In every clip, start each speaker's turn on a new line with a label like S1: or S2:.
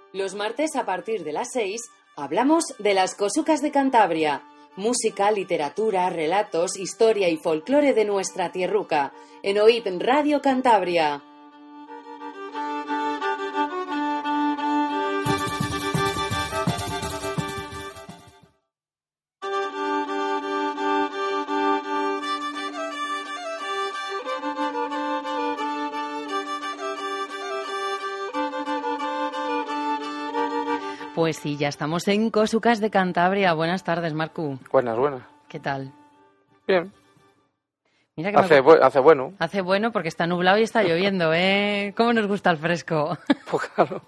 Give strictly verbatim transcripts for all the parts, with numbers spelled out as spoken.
S1: Los martes a partir de las seis hablamos de las cosucas de Cantabria. Música, literatura, relatos, historia y folclore de nuestra tierruca. En O I P Radio Cantabria. Pues sí, ya estamos en Cosucas de Cantabria. Buenas tardes, Marcu.
S2: Buenas, buenas.
S1: ¿Qué tal?
S2: Bien.
S1: Mira que
S2: hace,
S1: me...
S2: bu- hace bueno.
S1: Hace bueno porque está nublado y está lloviendo, ¿eh? ¿Cómo nos gusta el fresco?
S2: Pues claro.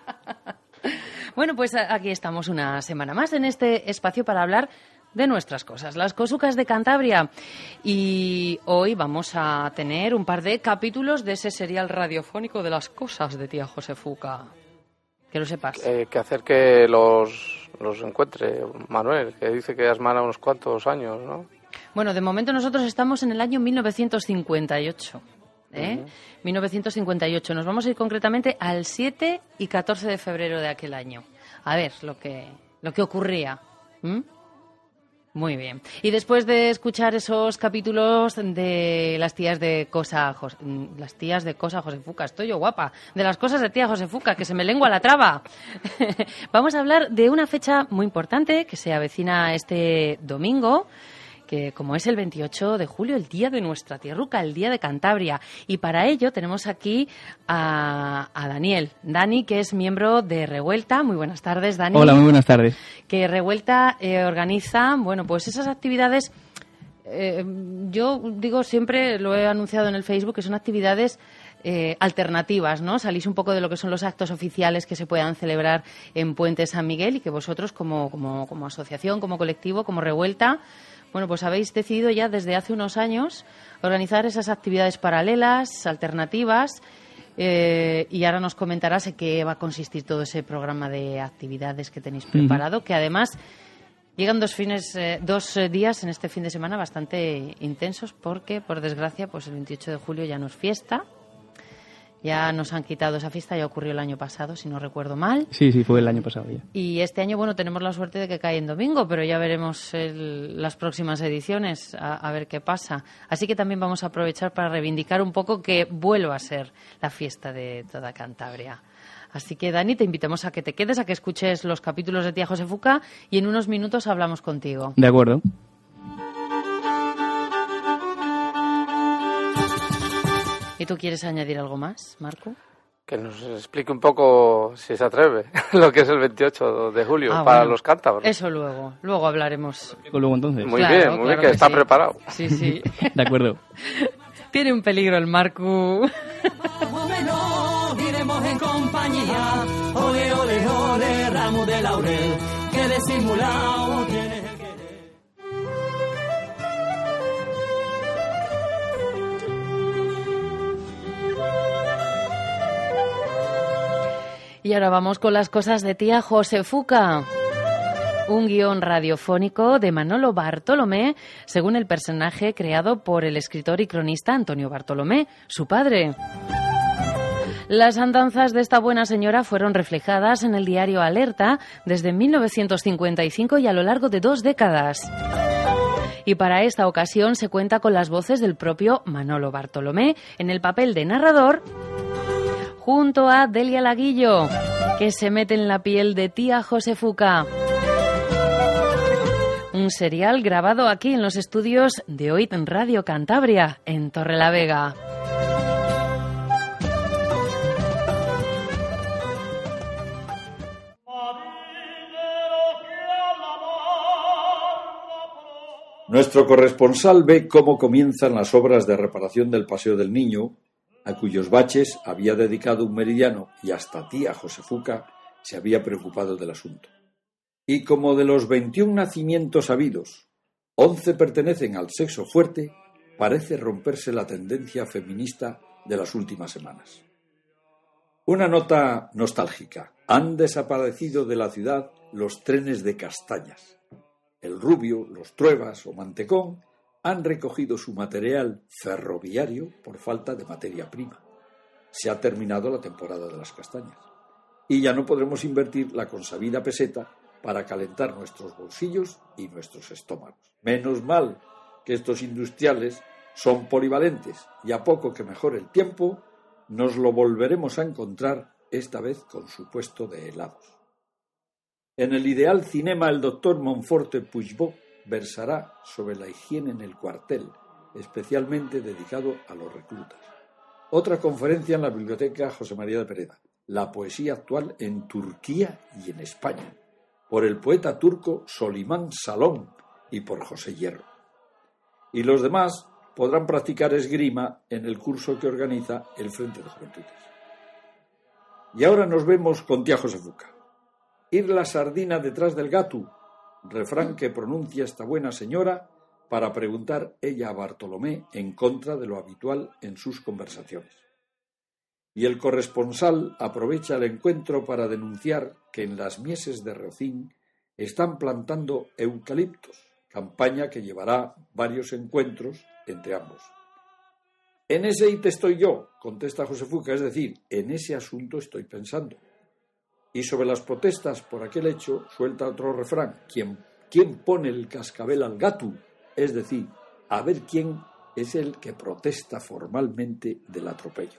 S1: Bueno, pues aquí estamos una semana más en este espacio para hablar de nuestras cosas, las Cosucas de Cantabria. Y hoy vamos a tener un par de capítulos de ese serial radiofónico de las cosas de tía Josefuca. Que lo sepas.
S2: Eh, que hacer que los, los encuentre Manuel, que dice que has manado unos cuantos años, ¿no?
S1: Bueno, de momento nosotros estamos en el año mil novecientos cincuenta y ocho. ¿eh? Uh-huh. mil novecientos cincuenta y ocho. Nos vamos a ir concretamente al siete y catorce de febrero de aquel año. A ver lo que, lo que ocurría. ¿Mm? Muy bien. Y después de escuchar esos capítulos de las tías de Cosa Jos- las tías de Cosa Josefuca, estoy yo guapa, de las cosas de tía Josefuca, que se me lengua la traba. Vamos a hablar de una fecha muy importante que se avecina este domingo, que como es el veintiocho de julio, el día de nuestra tierruca, el día de Cantabria. Y para ello tenemos aquí a, a Daniel. Dani, que es miembro de Revuelta. Muy buenas tardes, Dani.
S3: Hola, muy buenas tardes.
S1: Que Revuelta eh, organiza, bueno, pues esas actividades, eh, yo digo siempre, lo he anunciado en el Facebook, que son actividades Eh, alternativas, ¿no? Salís un poco de lo que son los actos oficiales que se puedan celebrar en Puente San Miguel y que vosotros como, como, como asociación, como colectivo, como Revuelta, bueno, pues habéis decidido ya desde hace unos años organizar esas actividades paralelas, alternativas, eh, y ahora nos comentarás en qué va a consistir todo ese programa de actividades que tenéis preparado, uh-huh. que además llegan dos fines, eh, dos eh, días en este fin de semana bastante intensos porque, por desgracia, pues el veintiocho de julio ya no es fiesta. Ya nos han quitado esa fiesta, ya ocurrió el año pasado, si no recuerdo mal.
S3: Sí, sí, fue el año pasado ya.
S1: Y este año, bueno, tenemos la suerte de que cae en domingo, pero ya veremos el, las próximas ediciones, a, a ver qué pasa. Así que también vamos a aprovechar para reivindicar un poco que vuelva a ser la fiesta de toda Cantabria. Así que, Dani, te invitamos a que te quedes, a que escuches los capítulos de tía Josefuca y en unos minutos hablamos contigo.
S3: De acuerdo.
S1: ¿Y tú quieres añadir algo más, Marco?
S2: Que nos explique un poco, si se atreve, lo que es el veintiocho de julio
S1: ah,
S2: para
S1: bueno,
S2: los cántabros.
S1: Eso luego, luego hablaremos.
S3: Luego entonces.
S2: Muy
S1: claro,
S2: bien, muy
S1: claro
S2: bien, que,
S1: que
S2: está
S1: sí.
S2: preparado.
S1: Sí, sí.
S3: De acuerdo.
S1: Tiene un peligro el Marco.
S4: Iremos en compañía, ole, ole, ole, ramo de laurel, que disimulado tienes el querer.
S1: Y ahora vamos con las cosas de tía Josefuca. Un guión radiofónico de Manolo Bartolomé, según el personaje creado por el escritor y cronista Antonio Bartolomé, su padre. Las andanzas de esta buena señora fueron reflejadas en el diario Alerta desde mil novecientos cincuenta y cinco y a lo largo de dos décadas. Y para esta ocasión se cuenta con las voces del propio Manolo Bartolomé en el papel de narrador, junto a Delia Laguillo, que se mete en la piel de tía Josefuca. Un serial grabado aquí en los estudios de O I P Radio Cantabria, en Torrelavega.
S5: Nuestro corresponsal ve cómo comienzan las obras de reparación del Paseo del Niño, a cuyos baches había dedicado un meridiano y hasta tía Josefuca se había preocupado del asunto. Y como de los veintiún nacimientos habidos, once pertenecen al sexo fuerte, parece romperse la tendencia feminista de las últimas semanas. Una nota nostálgica. Han desaparecido de la ciudad los trenes de castañas. El Rubio, los Truebas o Mantecón han recogido su material ferroviario por falta de materia prima. Se ha terminado la temporada de las castañas. y ya no podremos invertir la consabida peseta para calentar nuestros bolsillos y nuestros estómagos. Menos mal que estos industriales son polivalentes y a poco que mejore el tiempo nos lo volveremos a encontrar, esta vez con su puesto de helados. En el ideal cinema el doctor Monforte Puigbó versará sobre la higiene en el cuartel, especialmente dedicado a los reclutas. Otra conferencia en la Biblioteca José María de Pereda, la poesía actual en Turquía y en España, por el poeta turco Solimán Salón y por José Hierro. Y los demás podrán practicar esgrima en el curso que organiza el Frente de Juventudes. Y ahora nos vemos con tía Josefuca. Ir la sardina detrás del gato, refrán que pronuncia esta buena señora para preguntar ella a Bartolomé en contra de lo habitual en sus conversaciones. Y el corresponsal aprovecha el encuentro para denunciar que en las mieses de Rocín están plantando eucaliptos, campaña que llevará varios encuentros entre ambos. En ese ítem estoy yo, contesta Josefuca, es decir, en ese asunto estoy pensando. Y sobre las protestas por aquel hecho suelta otro refrán, ¿quién, quién pone el cascabel al gato? Es decir, a ver quién es el que protesta formalmente del atropello.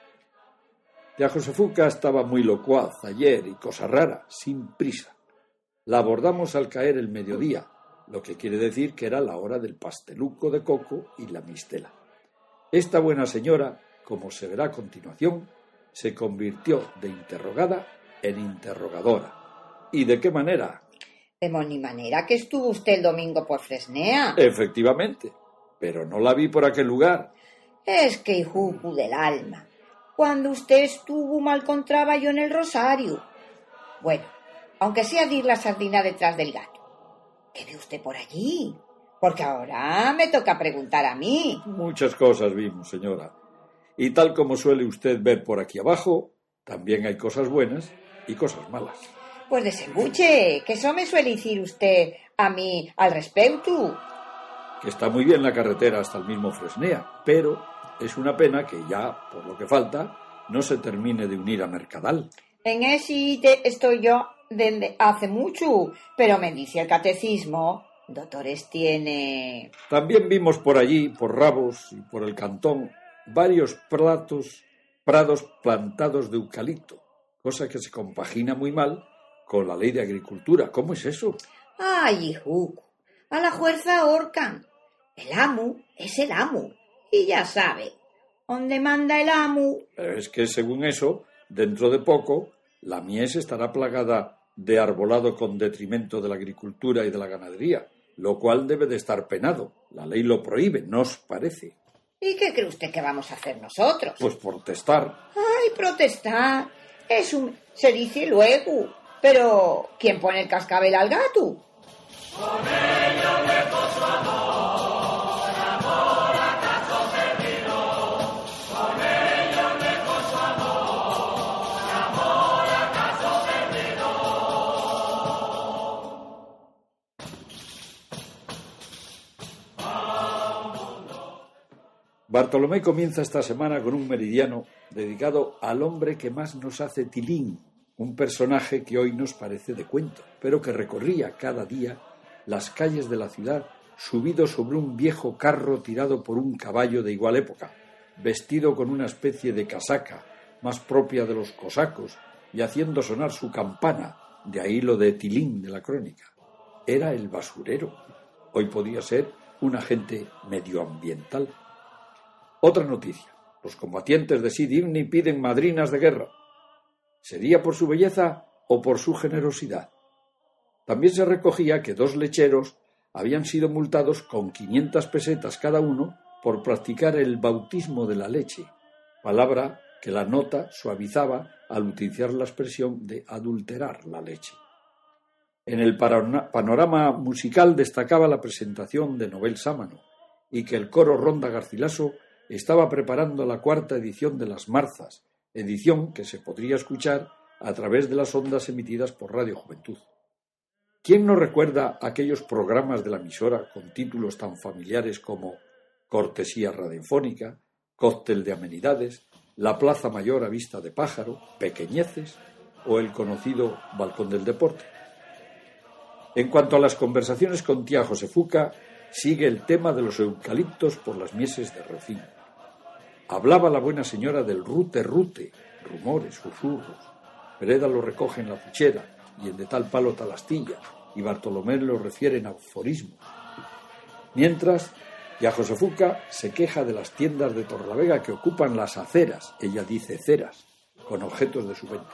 S5: Tía Josefuca estaba muy locuaz ayer y cosa rara, sin prisa. La abordamos al caer el mediodía, lo que quiere decir que era la hora del pasteluco de coco y la mistela. Esta buena señora, como se verá a continuación, se convirtió de interrogada en interrogadora. ¿Y de qué manera?
S6: De moni manera que estuvo usted el domingo por Fresnea.
S5: Efectivamente, pero no la vi por aquel lugar.
S6: Es que hijupu del alma, cuando usted estuvo mal encontraba yo en el Rosario. Bueno, aunque sea dir la sardina detrás del gato, ¿qué ve usted por allí? Porque ahora me toca preguntar a mí.
S5: Muchas cosas vimos, señora. Y tal como suele usted ver por aquí abajo, también hay cosas buenas y cosas malas.
S6: Pues desembuche, que eso me suele decir usted a mí al respecto.
S5: Que está muy bien la carretera hasta el mismo Fresnea, pero es una pena que ya, por lo que falta, no se termine de unir a Mercadal.
S6: En ese te estoy yo desde hace mucho, pero me dice el catecismo, doctores tiene...
S5: También vimos por allí, por Rabos y por el cantón, varios prados, prados plantados de eucalipto, cosa que se compagina muy mal con la ley de agricultura. ¿Cómo es eso?
S6: Ay, hijuco, a la fuerza ahorcan. El amo es el amo, y ya sabe, ¿dónde manda el amo?
S5: Pero es que según eso, dentro de poco, la mies estará plagada de arbolado con detrimento de la agricultura y de la ganadería, lo cual debe de estar penado. La ley lo prohíbe, ¿no os parece?
S6: ¿Y qué cree usted que vamos a hacer nosotros?
S5: Pues protestar.
S6: Ay, protestar. Es un... se dice luego. Pero, ¿quién pone el cascabel al gato?
S4: Con ella me pasó amor, amor acaso perdido. Con ella me pasó amor, amor acaso perdido.
S5: Bartolomé comienza esta semana con un meridiano dedicado al hombre que más nos hace tilín, un personaje que hoy nos parece de cuento, pero que recorría cada día las calles de la ciudad subido sobre un viejo carro tirado por un caballo de igual época, vestido con una especie de casaca más propia de los cosacos y haciendo sonar su campana, de ahí lo de tilín de la crónica. Era el basurero, hoy podía ser un agente medioambiental. Otra noticia, los combatientes de Sid Ifni piden madrinas de guerra. ¿Sería por su belleza o por su generosidad? También se recogía que dos lecheros habían sido multados con quinientas pesetas cada uno por practicar el bautismo de la leche, palabra que la nota suavizaba al utilizar la expresión de adulterar la leche. En el panorama musical destacaba la presentación de Nobel Sámano y que el coro Ronda Garcilaso estaba preparando la cuarta edición de Las Marzas, edición que se podría escuchar a través de las ondas emitidas por Radio Juventud. ¿Quién no recuerda aquellos programas de la emisora con títulos tan familiares como Cortesía Radiofónica, Cóctel de Amenidades, La Plaza Mayor a Vista de Pájaro, Pequeñeces? o el conocido balcón del deporte. En cuanto a las conversaciones con tía Josefuca, sigue el tema de los eucaliptos por las mieses de Rocín. Hablaba la buena señora del rute-rute, rumores, susurros. Pereda lo recoge en la fichera y el de tal palo tal astilla, y Bartolomé lo refiere en aforismos. Mientras, tía Josefuca se queja de las tiendas de Torlavega que ocupan las aceras, ella dice ceras, con objetos de su venta.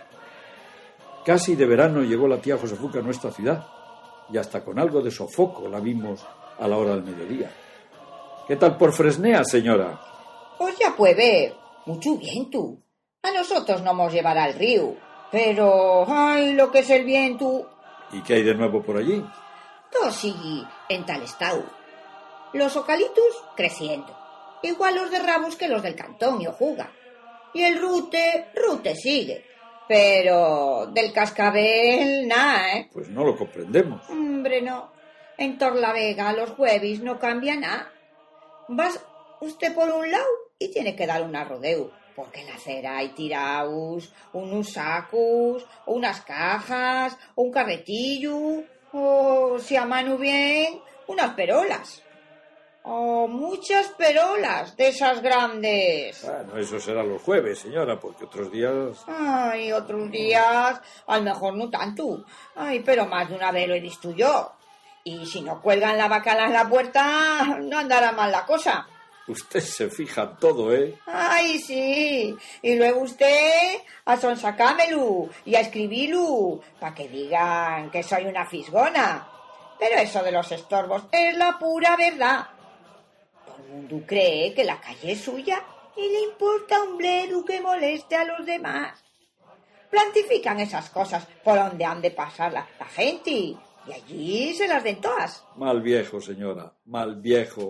S5: Casi de verano llegó la tía Josefuca a nuestra ciudad, y hasta con algo de sofoco la vimos a la hora del mediodía. ¿Qué tal por Fresnea, señora?
S6: Pues ya puede ver, mucho viento. A nosotros no nos llevará al río, pero, ay, lo que es el viento.
S5: ¿Y qué hay de nuevo por allí?
S6: Todo sigue en tal estado. Los eucaliptus creciendo, igual los de Rabos que los del cantón y Ojuga. Y el rute, rute sigue, pero del cascabel, nada, ¿eh?
S5: Pues no lo comprendemos.
S6: Hombre, no. En Torlavega los jueves no cambia nada. Vas usted por un lado y tiene que dar una rodeo, porque en la acera hay tiraus, unos sacos, unas cajas, un carretillo, o si a mano bien, unas perolas. Oh, muchas perolas de esas grandes.
S5: Bueno, eso será los jueves, señora, porque otros días...
S6: Ay, otros días, a lo mejor no tanto. Ay, pero más de una vez lo he visto yo. Y si no cuelgan la bacala en la puerta, no andará mal la cosa.
S5: Usted se fija todo, ¿eh?
S6: Ay, sí. Y luego usted a sonsacámelo y a escribirlo, para que digan que soy una fisgona. Pero eso de los estorbos es la pura verdad. Todo el mundo cree que la calle es suya y le importa un bledo que moleste a los demás. Plantifican esas cosas por donde han de pasar la, la gente y allí se las den todas.
S5: Mal viejo, señora, mal viejo.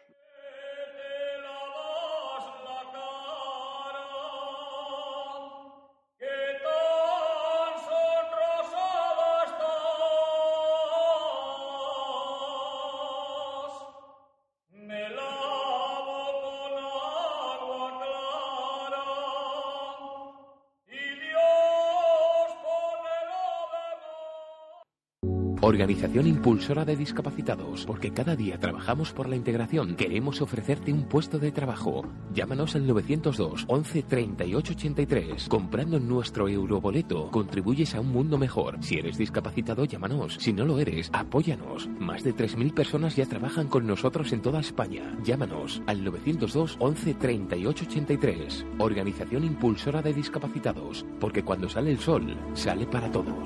S7: Organización impulsora de discapacitados, porque cada día trabajamos por la integración. Queremos ofrecerte un puesto de trabajo. Llámanos al novecientos dos, once, treinta y ocho ochenta y tres. Comprando nuestro euroboleto, contribuyes a un mundo mejor. Si eres discapacitado, llámanos. Si no lo eres, apóyanos. Más de tres mil personas ya trabajan con nosotros en toda España. Llámanos al novecientos dos, once, treinta y ocho ochenta y tres. Organización impulsora de discapacitados, porque cuando sale el sol, sale para todos.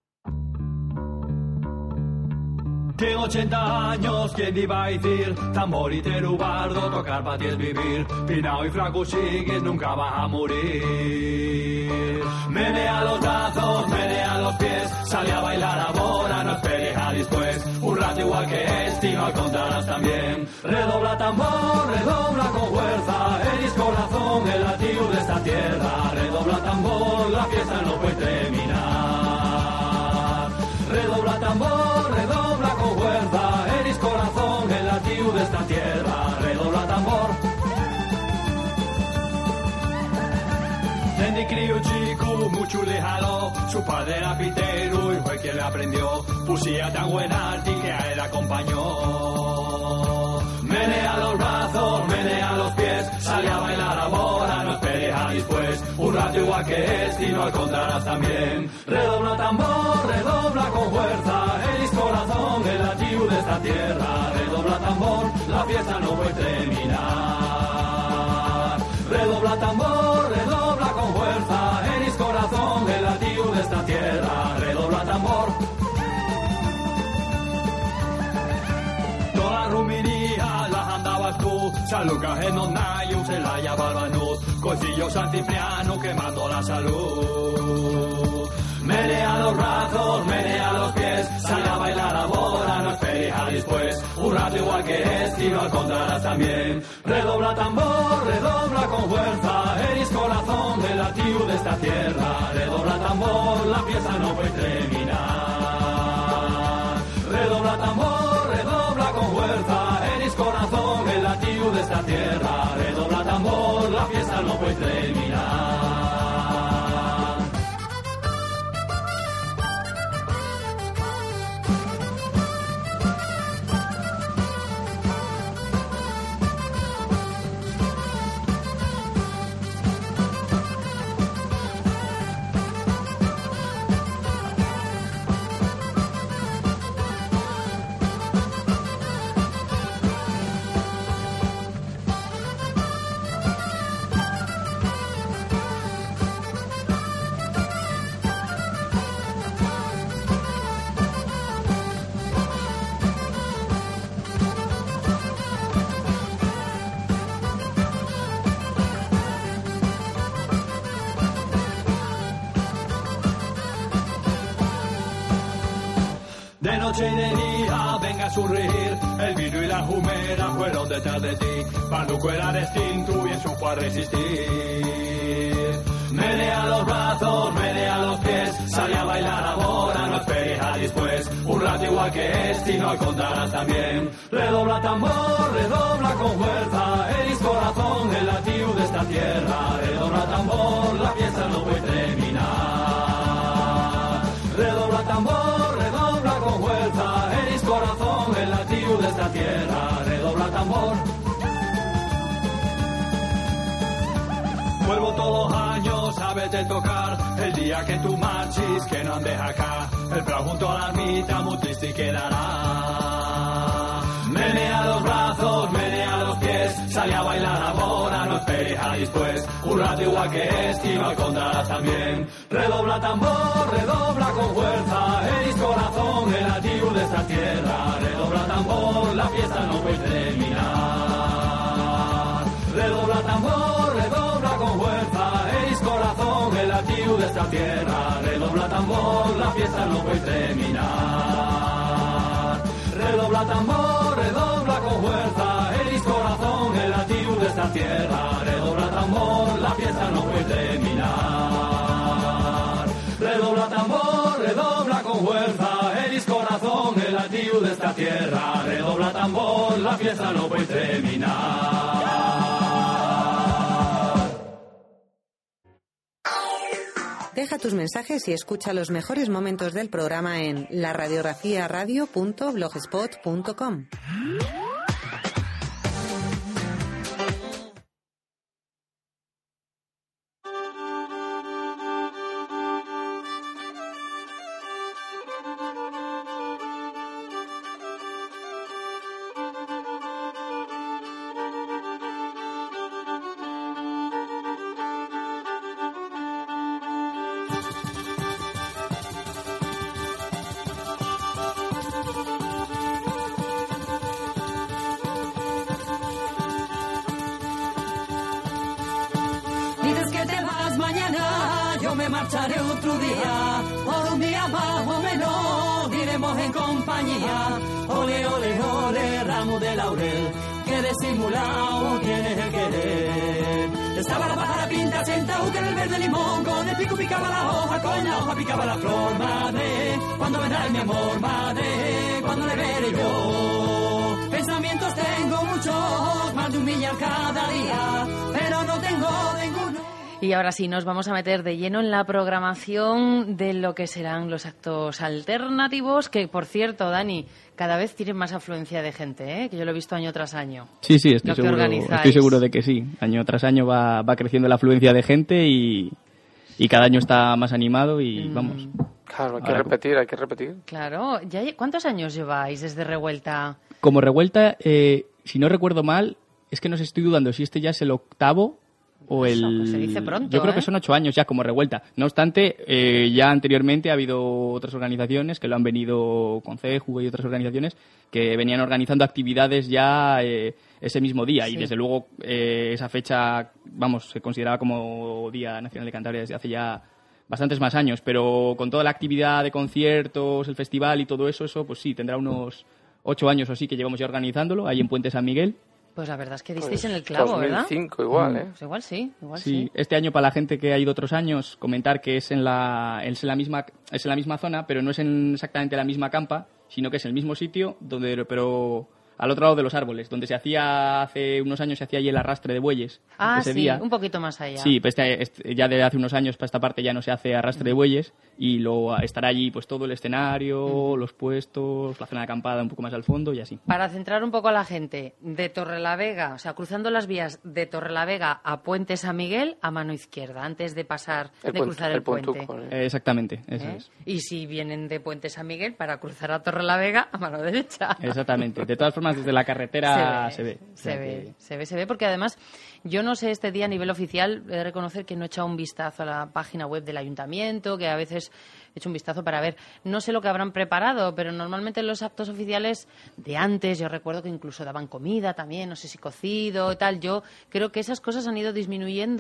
S4: Tengo ochenta años, ¿quién iba a decir? Tamboritero, bardo, tocar pa' ti es vivir. Pinao y fraco sigues, nunca vas a morir. Menea los brazos, menea los pies, sale a bailar ahora, no esperes a después. Un rato igual que este, no encontrarás también. Redobla tambor, redobla con fuerza, eres corazón, el latido de esta tierra. Redobla tambor, la fiesta no puede terminar. Redobla tambor, redobla con fuerza, eres corazón, el latido de esta tierra. Redobla tambor. Desde crío chico, mucho le jaló, su padre era pitero y fue quien le aprendió. Pusía tan buen arte que a él acompañó. Menea los brazos, menea los pies, sale a bailar ahora, no esperes a después. Un rato igual que este y no encontrarás también. Redobla tambor, redobla con fuerza, eres corazón, el latido de esta tierra. Redobla tambor, la fiesta no puede terminar. Redobla tambor, redobla con fuerza, eres corazón, el latido de esta tierra. Redobla tambor. Toda rumiría las andabas tú, San Lucas en Onayo, Celaya, Barbanuz, Cosillo, San Cipriano, quemando la salud. Menea los brazos, menea los pies, sale a bailar ahora, no esperes a después. Un rato igual que este y lo encontrarás también. Redobla tambor, redobla con fuerza, eres corazón del latido de esta tierra. Redobla tambor, la fiesta no puede terminar. Redobla tambor, redobla con fuerza, eres corazón, el latido de esta tierra. Redobla tambor, la fiesta no puede terminar. noche y de día, venga a sonreír. El vino y la jumera fueron detrás de ti. Panuco era distinto y en su a resistir. Menea los brazos, menea los pies, sale a bailar ahora, no esperes a después. Un rato igual que este y no encontrarás también. Redobla tambor, redobla con fuerza, eres corazón, el latido de esta tierra. Redobla tambor, la fiesta no puede terminar. Redobla tambor, redobla con fuerza, eres corazón, el latido de esta tierra. Redobla tambor. Vuelvo todos los años a verte tocar. El día que tú marches, que no andes acá. El prado junto a la ermita, muy triste quedará. Menea los brazos, menea los pies, sale a bailar ahora, no esperes a después. Un rato igual que este y no encontrarás también. Redobla tambor, redobla con fuerza, eres corazón, el latido de esta tierra. Redobla tambor, la fiesta no puede terminar. Redobla tambor, redobla con fuerza, eres corazón, el latido de esta tierra. Redobla tambor, la fiesta no puede terminar. Redobla tambor, redobla con fuerza, eres corazón, el latido de esta tierra. Redobla tambor, la fiesta no puede terminar. Redobla tambor, redobla con fuerza, eres corazón, el latido de esta tierra. Redobla tambor, la fiesta no puede terminar.
S8: Deja tus mensajes y escucha los mejores momentos del programa en la radiografía radio punto blogspot punto com.
S9: Marcharé otro día, por un día más o menos, iremos en compañía. Ole, ole, ole, ramo de laurel, que disimulado tienes el querer. Estaba la pájara pinta sentado que en el verde limón, con el pico picaba la hoja, con la hoja picaba la flor. Madre, cuando vendrá mi amor, madre, cuando le veré yo. Pensamientos tengo muchos, más de un millar cada día, pero no tengo ninguno.
S1: Y ahora sí, nos vamos a meter de lleno en la programación de lo que serán los actos alternativos, que, por cierto, Dani, cada vez tienen más afluencia de gente, ¿eh? Que yo lo he visto año tras año.
S3: Sí, sí, estoy, seguro, estoy seguro de que sí. Año tras año va, va creciendo la afluencia de gente y, y cada año está más animado y mm. vamos.
S2: Claro, hay que repetir, hay que repetir.
S1: Claro. ¿Ya, ¿Cuántos años lleváis desde Revuelta?
S3: Como Revuelta, eh, si no recuerdo mal, es que no sé, estoy dudando si este ya es el octavo o el...
S1: Pues se dice pronto,
S3: Yo creo
S1: ¿eh?
S3: que son ocho años ya como Revuelta. No obstante, eh, ya anteriormente ha habido otras organizaciones que lo han venido, Conceju y otras organizaciones, que venían organizando actividades ya eh, ese mismo día. Sí. Y desde luego eh, esa fecha, vamos, se consideraba como Día Nacional de Cantabria desde hace ya bastantes más años. Pero con toda la actividad de conciertos, el festival y todo eso, eso pues sí, tendrá unos ocho años o así que llevamos ya organizándolo, ahí en Puente San Miguel.
S1: Pues la verdad es que disteis pues en el clavo, ¿verdad?
S2: dos mil cinco igual, ¿eh?
S1: Pues igual sí, igual
S3: sí.
S1: sí.
S3: Este año, para la gente que ha ido otros años, comentar que es en la, es en la misma, es en la misma zona, pero no es en exactamente la misma campa, sino que es el mismo sitio, donde, pero al otro lado de los árboles, donde se hacía hace unos años se hacía allí el arrastre de bueyes.
S1: Ah,
S3: ese
S1: sí,
S3: día.
S1: Un poquito más allá.
S3: Sí, pues este, este, ya de hace unos años para esta parte ya no se hace arrastre mm. de bueyes y lo estará allí pues todo el escenario, mm. los puestos, la zona de acampada un poco más al fondo y así.
S1: Para centrar un poco a la gente, de Torrelavega, o sea, cruzando las vías de Torrelavega a Puente San Miguel a mano izquierda, antes de pasar,
S2: el
S1: de
S2: puente,
S1: cruzar el, el puente.
S3: Eh, exactamente, eso
S1: ¿Eh?
S3: es.
S1: Y si vienen de Puente San Miguel para cruzar a Torrelavega a mano derecha.
S3: Exactamente. De todas formas, desde la carretera se ve.
S1: Se ve, se, ve, que... se ve, se ve, porque además, yo no sé este día a nivel oficial, he de reconocer que no he echado un vistazo a la página web del ayuntamiento, que a veces he hecho un vistazo para ver, no sé lo que habrán preparado, pero normalmente en los actos oficiales de antes, yo recuerdo que incluso daban comida también, no sé si cocido y tal, yo creo que esas cosas han ido disminuyendo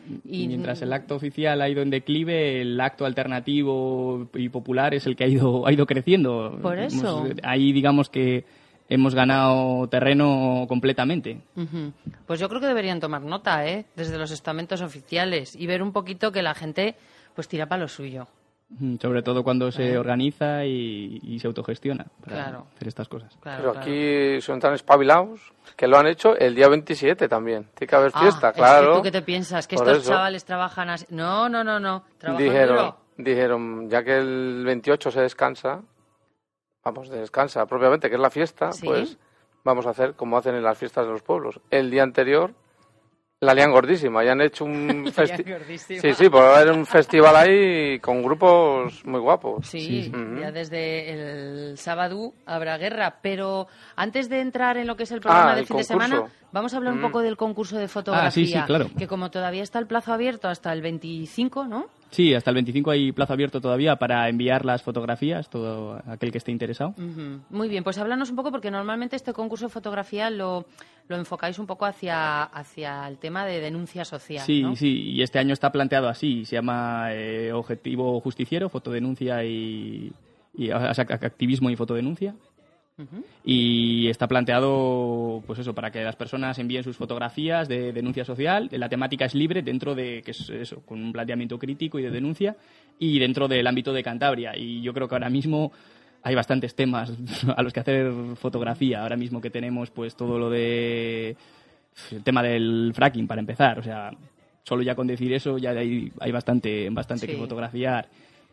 S1: Y
S3: mientras el acto oficial ha ido en declive, el acto alternativo y popular es el que ha ido, ha ido creciendo.
S1: Por eso.
S3: Hemos, ahí digamos que hemos ganado terreno completamente.
S1: Uh-huh. Pues yo creo que deberían tomar nota, ¿eh? Desde los estamentos oficiales y ver un poquito que la gente pues tira para lo suyo.
S3: Sobre todo cuando
S1: Claro.
S3: se organiza y, y se autogestiona para
S1: Claro.
S3: hacer estas cosas.
S1: Claro,
S2: Pero
S1: claro.
S2: aquí son tan espabilados que lo han hecho el día veintisiete también. Tiene que haber
S1: Ah,
S2: fiesta,
S1: es
S2: claro.
S1: que ¿tú qué te piensas? ¿Que
S2: Por
S1: estos
S2: eso.
S1: chavales trabajan así? No, no, no, no. Trabajan
S2: Dijeron,
S1: duro.
S2: dijeron, ya que el veintiocho se descansa, vamos, descansa propiamente, que es la fiesta,
S1: Sí.
S2: pues vamos a hacer como hacen en las fiestas de los pueblos. El día anterior la lían gordísima y han hecho un festival.
S1: Gordísima.
S2: Sí, sí, por haber un festival ahí con grupos muy guapos.
S1: Sí,
S3: Sí, sí.
S2: Ujú.
S1: ya desde el sábado habrá guerra, pero antes de entrar en lo que es el programa
S2: Ah,
S1: de
S2: el
S1: fin de
S2: concurso.
S1: semana, vamos a hablar un
S2: Mm.
S1: poco del concurso de fotografía,
S3: Ah, sí, sí, claro.
S1: que como todavía está el plazo abierto hasta el veinticinco, ¿no?
S3: Sí, hasta el veinticinco hay plazo abierto todavía para enviar las fotografías, todo aquel que esté interesado.
S1: Ujú. Muy bien, pues háblanos un poco, porque normalmente este concurso de fotografía lo, lo enfocáis un poco hacia, hacia el tema de denuncia social,
S3: Sí,
S1: ¿no?
S3: sí, y este año está planteado así, se llama eh, Objetivo Justiciero, Fotodenuncia y, y o sea, activismo y fotodenuncia.
S1: Ujú.
S3: Y está planteado, pues eso, para que las personas envíen sus fotografías de denuncia social. La temática es libre dentro de, que es eso, con un planteamiento crítico y de denuncia, y dentro del ámbito de Cantabria. Y yo creo que ahora mismo hay bastantes temas a los que hacer fotografía. Ahora mismo que tenemos, pues todo lo de el tema del fracking, para empezar. O sea, solo ya con decir eso ya hay, hay bastante, bastante
S1: Sí.
S3: que fotografiar.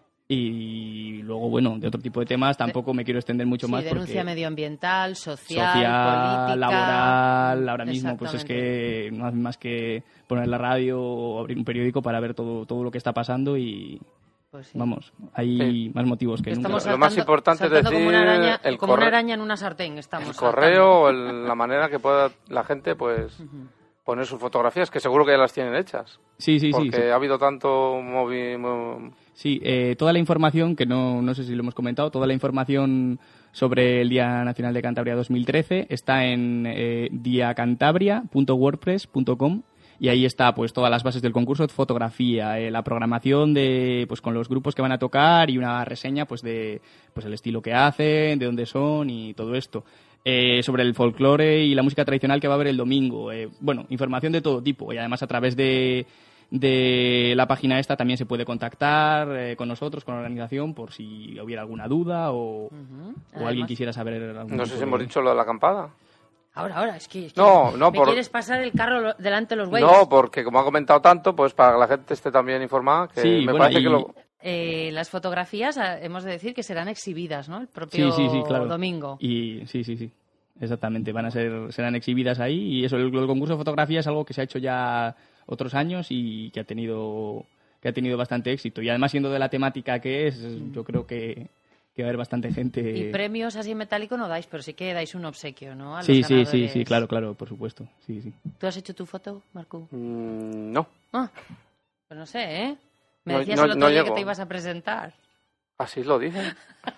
S3: Y luego, bueno, de otro tipo de temas tampoco me quiero extender mucho
S1: Sí,
S3: más
S1: denuncia
S3: porque
S1: medioambiental, social,
S3: social,
S1: política...
S3: laboral, ahora mismo pues es
S1: Exactamente.
S3: que no hace más que poner la radio o abrir un periódico para ver todo, todo lo que está pasando y
S1: Pues sí.
S3: vamos, hay
S2: Sí.
S3: más motivos que
S1: Estamos
S3: nunca.
S2: Lo más
S1: saltando-
S2: importante es
S1: saltando como una
S2: decir
S1: araña,
S2: el
S1: como una
S2: corre-
S1: araña en una sartén. Estamos
S2: El
S1: saltando.
S2: correo, o el- la manera que pueda la gente pues poner sus fotografías, que seguro que ya las tienen hechas.
S3: Sí, sí, sí,
S2: Porque
S3: sí.
S2: ha habido tanto movi... mo-
S3: Sí, eh, toda la información, que no, no sé si lo hemos comentado, toda la información sobre el Día Nacional de Cantabria dos mil trece está en eh, diacantabria punto wordpress punto com y ahí está pues todas las bases del concurso de fotografía, eh, la programación de pues con los grupos que van a tocar y una reseña pues de pues el estilo que hacen, de dónde son y todo esto. Eh, sobre el folclore y la música tradicional que va a haber el domingo. Eh, bueno, información de todo tipo y además a través de de la página esta también se puede contactar eh, con nosotros, con la organización, por si hubiera alguna duda o,
S1: Ujú.
S3: o
S1: Además-
S3: alguien quisiera saber algún
S2: No sé
S3: tipo
S2: si hemos
S3: de-
S2: dicho lo de la acampada.
S1: Ahora, ahora, es que, es que
S2: No, no,
S1: me
S2: por-
S1: quieres pasar el carro lo- delante de los güeyes.
S2: No, porque como ha comentado tanto, pues para que la gente esté también informada, que
S3: Sí,
S2: me
S3: bueno,
S2: parece
S3: y-
S2: que lo...
S1: Eh, las fotografías, ah, hemos de decir que serán exhibidas, ¿no? El propio
S3: Sí, sí, sí, claro.
S1: domingo.
S3: Y sí, sí, sí. Exactamente, van a ser serán exhibidas ahí y eso el, el concurso de fotografía es algo que se ha hecho ya otros años y que ha tenido que ha tenido bastante éxito y además siendo de la temática que es, yo creo que, que va a haber bastante gente.
S1: Y premios así en metálico no dais, pero sí que dais un obsequio, ¿no? A los
S3: Sí, sí, sí,
S1: ganadores.
S3: sí, claro, claro, por supuesto. Sí, sí.
S1: ¿Tú has hecho tu foto, Marco?
S2: Mm, no,
S1: Ah, pues no sé, ¿eh? Me
S2: No-
S1: decías
S2: no-
S1: el otro
S2: no
S1: día
S2: llego.
S1: que te ibas a presentar.
S2: así lo dicen.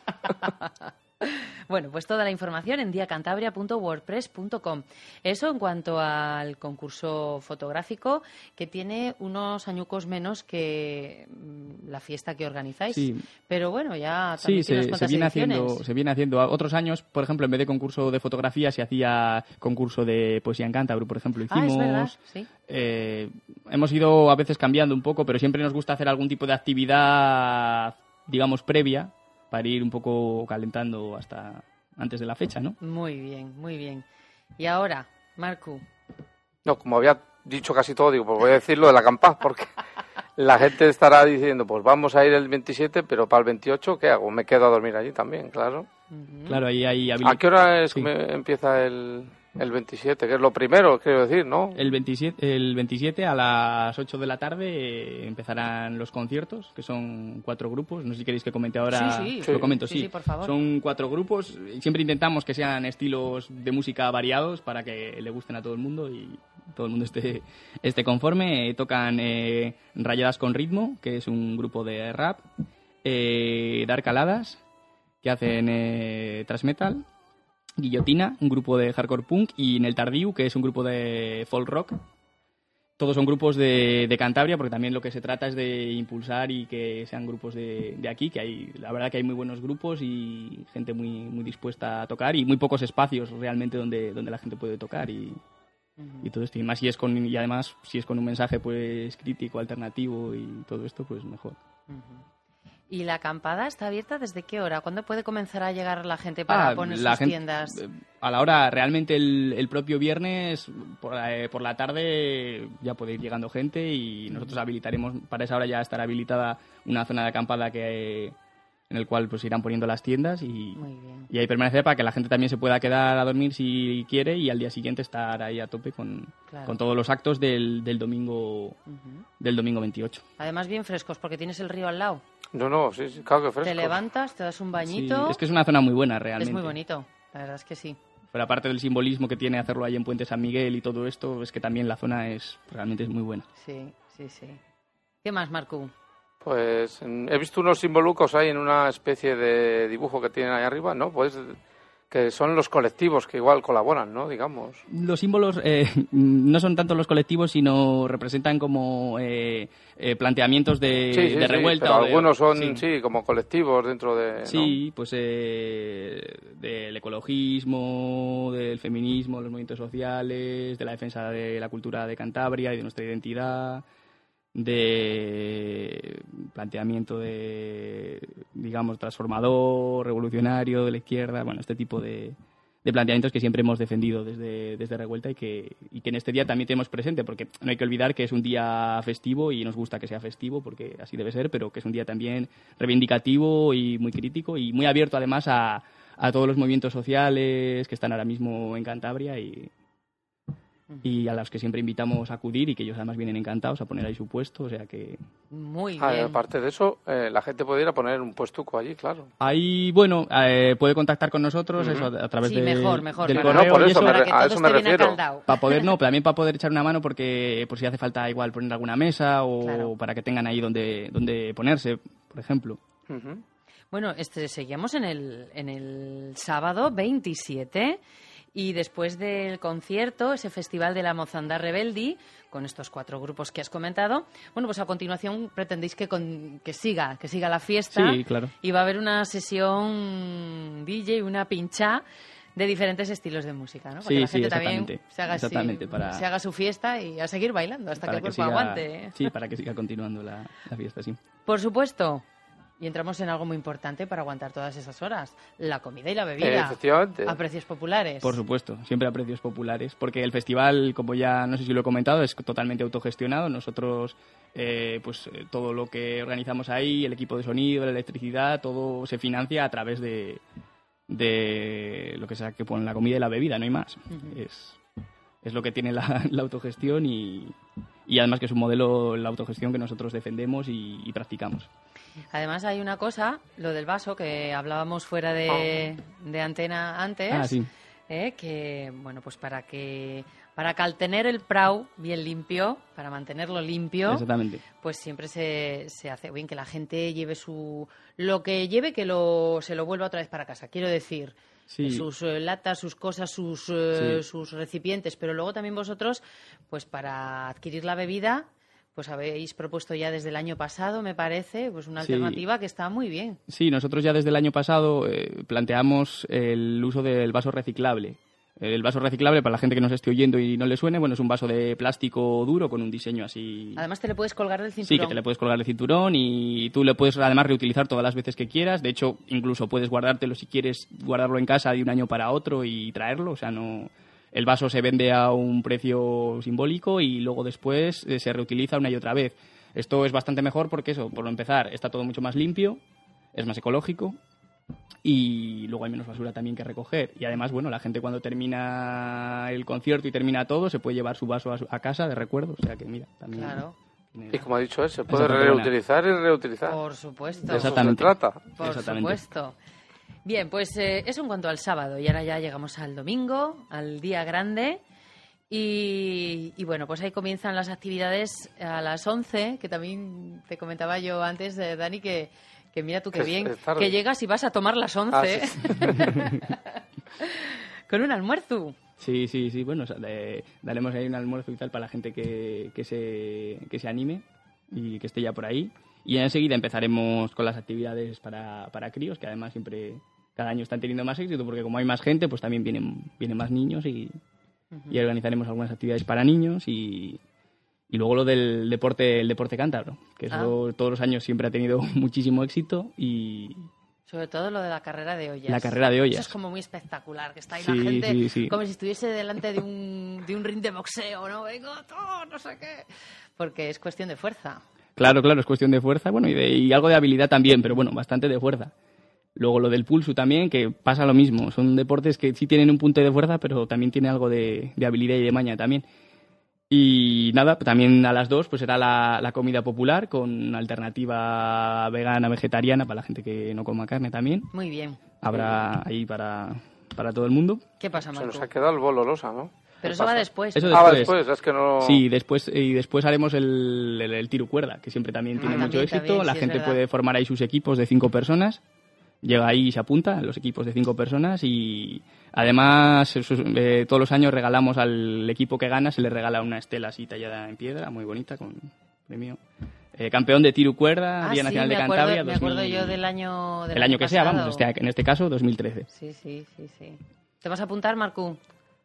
S1: Bueno, pues toda la información en diacantabria punto wordpress punto com. Eso en cuanto al concurso fotográfico, que tiene unos añucos menos que mm, la fiesta que organizáis.
S3: Sí.
S1: Pero bueno, ya
S3: Sí,
S1: también tiene unas
S3: se, se
S1: cuantas
S3: viene
S1: ediciones.
S3: haciendo, se viene haciendo. Otros años, por ejemplo, en vez de concurso de fotografía, se hacía concurso de poesía en cántabro, por ejemplo.
S1: Ah, es
S3: Hicimos.
S1: verdad, sí.
S3: eh, hemos ido a veces cambiando un poco, pero siempre nos gusta hacer algún tipo de actividad, digamos, previa, para ir un poco calentando hasta antes de la fecha, ¿no?
S1: Muy bien, muy bien. Y ahora, Marco,
S2: No, como había dicho casi todo, digo, pues voy a decir lo de la acampada, porque la gente estará diciendo, pues vamos a ir el veintisiete, pero para el veintiocho, ¿qué hago? Me quedo a dormir allí también, claro.
S3: Claro, ahí hay
S2: ¿A qué hora es
S3: Sí.
S2: que me- empieza el, el veintisiete? Que es lo primero, quiero decir, ¿no?
S3: El veintisiete, el veintisiete a las ocho de la tarde eh, empezarán los conciertos, que son cuatro grupos. No sé si queréis que comente ahora.
S1: Sí, sí.
S3: Lo comento,
S1: Sí,
S3: sí.
S1: sí, por favor.
S3: Son cuatro grupos. Siempre intentamos que sean estilos de música variados para que le gusten a todo el mundo y todo el mundo esté, esté conforme. Eh, tocan eh, Rayadas con Ritmo, que es un grupo de rap. Eh, Dark Aladas, que hacen eh, thrash metal. Guillotina, un grupo de hardcore punk, y Nel Tardiu, que es un grupo de folk rock. todos son grupos de, de Cantabria, porque también lo que se trata es de impulsar y que sean grupos de, de aquí, que hay, la verdad que hay muy buenos grupos y gente muy, muy dispuesta a tocar y muy pocos espacios realmente donde, donde la gente puede tocar y, uh-huh. y todo esto. Y más si es con, y además si es con un mensaje pues crítico, alternativo y todo esto, pues mejor.
S1: Uh-huh. ¿Y la acampada está abierta desde qué hora? ¿Cuándo puede comenzar a llegar la gente para
S3: ah,
S1: poner
S3: la
S1: sus
S3: gente,
S1: tiendas?
S3: A la hora, realmente el, el propio viernes, por la, por la tarde, ya puede ir llegando gente y nosotros habilitaremos, para esa hora ya estará habilitada una zona de acampada que, en el cual pues irán poniendo las tiendas y, y ahí permanecer para que la gente también se pueda quedar a dormir si quiere y al día siguiente estar ahí a tope con, claro. con todos los actos del, del domingo uh-huh. del domingo veintiocho.
S1: Además bien frescos porque tienes el río al lado.
S2: No, no, sí, sí, claro que fresco.
S1: Te levantas, te das un bañito.
S3: Sí, es que es una zona muy buena realmente.
S1: Es muy bonito, la verdad es que sí.
S3: Pero aparte del simbolismo que tiene hacerlo ahí en Puente San Miguel y todo esto, es que también la zona es realmente es muy buena.
S1: Sí, sí, sí. ¿Qué más, Marcu?
S2: Pues he visto unos involucros ahí en una especie de dibujo que tienen ahí arriba, ¿no? Pues que son los colectivos que igual colaboran, ¿no? Digamos.
S3: Los símbolos eh, no son tanto los colectivos, sino representan como eh, eh, planteamientos de,
S2: sí, sí,
S3: de revuelta.
S2: Sí, pero
S3: o de,
S2: algunos son, sí. sí, como colectivos dentro de...
S3: Sí,
S2: ¿no?
S3: pues eh, del ecologismo, del feminismo, los movimientos sociales, de la defensa de la cultura de Cantabria y de nuestra identidad, de planteamiento de, digamos, transformador, revolucionario de la izquierda, bueno, este tipo de, de planteamientos que siempre hemos defendido desde, desde Revuelta y que, y que en este día también tenemos presente, porque no hay que olvidar que es un día festivo y nos gusta que sea festivo porque así debe ser, pero que es un día también reivindicativo y muy crítico y muy abierto además a, a todos los movimientos sociales que están ahora mismo en Cantabria y y a los que siempre invitamos a acudir y que ellos además vienen encantados a poner ahí su puesto, o sea que...
S1: Muy bien.
S2: Ah, aparte de eso, eh, la gente puede ir a poner un puestuco allí, claro.
S3: Ahí, bueno, eh, puede contactar con nosotros uh-huh. eso a, a través
S1: sí,
S3: de,
S1: mejor, mejor,
S3: del
S1: mejor.
S3: correo.
S2: No, por eso,
S3: eso,
S2: me re, a eso me refiero.
S3: Para poder, no, también para poder echar una mano porque por si hace falta igual poner alguna mesa o claro. para que tengan ahí donde, donde ponerse, por ejemplo.
S2: Uh-huh.
S1: Bueno, este seguimos en el, en el sábado veintisiete... Y después del concierto, ese festival de la Mozandá Rebeldi, con estos cuatro grupos que has comentado, bueno, pues a continuación pretendéis que, con, que siga, que siga la fiesta.
S3: Sí, claro.
S1: Y va a haber una sesión D J, una pincha de diferentes estilos de música, ¿no? Para
S3: sí,
S1: que la gente
S3: sí,
S1: también se haga,
S3: exactamente,
S1: así,
S3: para,
S1: se haga su fiesta y a seguir bailando hasta que el cuerpo
S3: que siga,
S1: aguante. ¿eh?
S3: Sí, para que siga continuando la, la fiesta, sí.
S1: Por supuesto. Y entramos en algo muy importante para aguantar todas esas horas, la comida y la bebida.
S2: Eh, efectivamente.
S1: A precios populares.
S3: Por supuesto, siempre a precios populares, porque el festival, como ya no sé si lo he comentado, es totalmente autogestionado. Nosotros, eh, pues todo lo que organizamos ahí, el equipo de sonido, la electricidad, todo se financia a través de, de lo que sea que ponen la comida y la bebida, no hay más. Uh-huh. Es, es lo que tiene la, la autogestión y, y además que es un modelo, la autogestión que nosotros defendemos y, y practicamos.
S1: Además hay una cosa, lo del vaso, que hablábamos fuera de, de antena antes,
S3: ah, sí.
S1: eh, que, bueno, pues para que para que al tener el prau bien limpio, para mantenerlo limpio,
S3: exactamente,
S1: pues siempre se, se hace bien que la gente lleve su... lo que lleve, que lo se lo vuelva otra vez para casa, quiero decir...
S3: Sí.
S1: sus uh, latas, sus cosas, sus, uh,
S3: sí.
S1: sus recipientes, pero luego también vosotros, pues para adquirir la bebida... Pues habéis propuesto ya desde el año pasado, me parece, pues una
S3: sí.
S1: alternativa que está muy bien.
S3: Sí, nosotros ya desde el año pasado eh, planteamos el uso del vaso reciclable. El vaso reciclable, para la gente que nos esté oyendo y no le suene, bueno, es un vaso de plástico duro con un diseño así...
S1: Además te le puedes colgar del cinturón.
S3: Sí, que te le puedes colgar del cinturón y tú le puedes además reutilizar todas las veces que quieras. De hecho, incluso puedes guardártelo si quieres guardarlo en casa de un año para otro y traerlo, o sea, no... El vaso se vende a un precio simbólico y luego después eh, se reutiliza una y otra vez. Esto es bastante mejor porque eso, por empezar, está todo mucho más limpio, es más ecológico y luego hay menos basura también que recoger. Y además, bueno, la gente cuando termina el concierto y termina todo se puede llevar su vaso a, su, a casa de recuerdo. O sea que, mira, también...
S1: Claro.
S2: Y como ha dicho él, se puede reutilizar y reutilizar.
S1: Por supuesto.
S2: De eso se trata.
S1: Por supuesto. Bien, pues eh, eso en cuanto al sábado. Y ahora ya llegamos al domingo, al día grande. Y, y bueno, pues ahí comienzan las actividades a las once, que también te comentaba yo antes, eh, Dani, que, que mira tú qué bien, que llegas y vas a tomar las once.
S2: Ah, sí.
S1: Con un almuerzo.
S3: Sí, sí, sí, bueno, o sea, le, daremos ahí un almuerzo y tal para la gente que, que, se, que se anime y que esté ya por ahí. Y enseguida empezaremos con las actividades para, para críos, que además siempre, cada año están teniendo más éxito, porque como hay más gente, pues también vienen, vienen más niños y, uh-huh. y organizaremos algunas actividades para niños y, y luego lo del deporte, el deporte cántabro, que eso ah. todos los años siempre ha tenido muchísimo éxito y...
S1: Sobre todo lo de la carrera de ollas.
S3: La carrera de ollas.
S1: Eso es como muy espectacular, que está ahí
S3: sí,
S1: la gente
S3: sí, sí.
S1: como si estuviese delante de un, de un ring de boxeo, ¿no? Vengo, todo, no sé qué. Porque es cuestión de fuerza.
S3: Claro, claro, es cuestión de fuerza, bueno, y, de, y algo de habilidad también, pero bueno, bastante de fuerza. Luego lo del pulso también, que pasa lo mismo. Son deportes que sí tienen un punto de fuerza, pero también tiene algo de, de habilidad y de maña también. Y nada, también a las dos pues será la, la comida popular con alternativa vegana, vegetariana para la gente que no coma carne también.
S1: Muy bien.
S3: Habrá ahí para, para todo el mundo.
S1: ¿Qué pasa, Marco?
S2: Se nos ha quedado el bolo losa, ¿no?
S1: Pero eso va después.
S3: Eso
S2: después.
S3: Ah,
S2: va después, es que no...
S3: Sí, después, y después haremos el, el, el tiro cuerda, que siempre también tiene
S1: ah,
S3: mucho
S1: también,
S3: éxito.
S1: también,
S3: la
S1: sí,
S3: gente
S1: es
S3: puede formar ahí sus equipos de cinco personas. Llega ahí y se apunta, los equipos de cinco personas, y además eh, todos los años regalamos al equipo que gana, se le regala una estela así tallada en piedra, muy bonita, con premio. Eh, campeón de tiro cuerda,
S1: ah,
S3: Día
S1: sí,
S3: Nacional
S1: me
S3: de
S1: acuerdo,
S3: Cantabria.
S1: Me acuerdo yo del año del
S3: El año, año que
S1: pasado.
S3: sea, vamos, este, en este caso dos mil trece.
S1: Sí, sí, sí, sí. ¿Te vas a apuntar, Marco?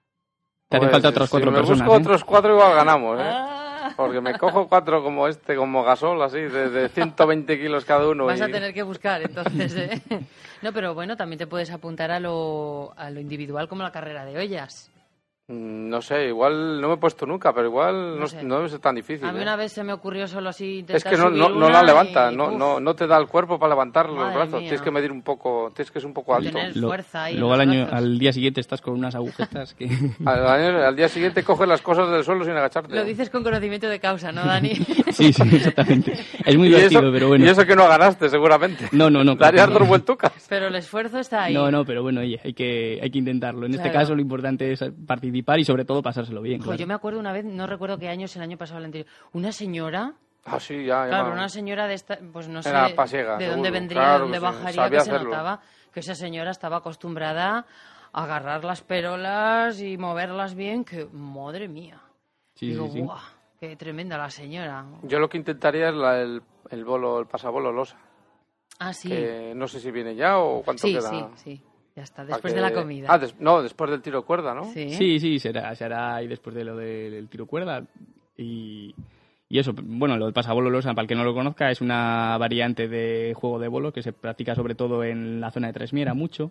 S3: Te hacen
S2: pues,
S3: falta otras cuatro
S2: si
S3: personas.
S2: Si me busco
S3: ¿eh?
S2: otros cuatro igual ganamos, ¿eh?
S1: Ah.
S2: Porque me cojo cuatro como este, como Gasol, así, de, de ciento veinte kilos cada uno.
S1: Vas
S2: y...
S1: a tener que buscar, entonces, ¿eh? No, pero bueno, también te puedes apuntar a lo, a lo individual como la carrera de ollas.
S2: No sé, igual no me he pusto nunca, pero igual no, no, sé. no es tan difícil.
S1: A mí
S2: ¿eh?
S1: una vez se me ocurrió solo así intentar
S2: Es que no, no, no la levanta, no, no, no te da el cuerpo para levantar los brazos. Mía. Tienes que medir un poco, tienes que ser un poco alto.
S1: Tener
S3: Lo,
S1: fuerza ahí
S3: luego al, año, al día siguiente estás con unas agujetas que...
S2: al, año, al día siguiente coges las cosas del suelo sin agacharte.
S1: Lo dices con conocimiento de causa, ¿no, Dani?
S3: Sí, sí, exactamente. Es muy divertido,
S2: eso,
S3: pero bueno.
S2: Y eso que no ganaste, seguramente.
S3: No, no, no.
S2: Darías
S3: claro.
S2: dos vueltucas.
S1: Pero el esfuerzo está ahí.
S3: No, no, pero bueno, oye, hay que, hay que intentarlo. En
S1: claro.
S3: este caso lo importante es participar y sobre todo pasárselo bien.
S1: Claro. Yo me acuerdo una vez, no recuerdo qué años, el año pasado o el anterior, una señora...
S2: Ah, sí, ya, ya.
S1: Claro, una señora de esta, pues no sé
S2: pasiega,
S1: de
S2: seguro.
S1: dónde vendría,
S2: claro,
S1: de dónde
S2: sí,
S1: bajaría, que se
S2: hacerlo.
S1: notaba que esa señora estaba acostumbrada a agarrar las perolas y moverlas bien, que madre mía.
S3: Sí,
S1: Digo,
S3: sí, sí.
S1: ¡buah! Qué tremenda la señora.
S2: Yo lo que intentaría es la, el, el bolo, el pasabolo losa.
S1: Ah, sí.
S2: Que no sé si viene ya o cuánto
S1: sí,
S2: queda.
S1: Sí, sí, ya está, después
S2: que...
S1: de la comida.
S2: Ah, des... no, después del tiro cuerda, ¿no?
S1: Sí,
S3: sí, sí será, será ahí después de lo del, del tiro cuerda. Y, y eso, bueno, lo del pasabolo losa, para el que no lo conozca, es una variante de juego de bolo que se practica sobre todo en la zona de Tresmiera mucho.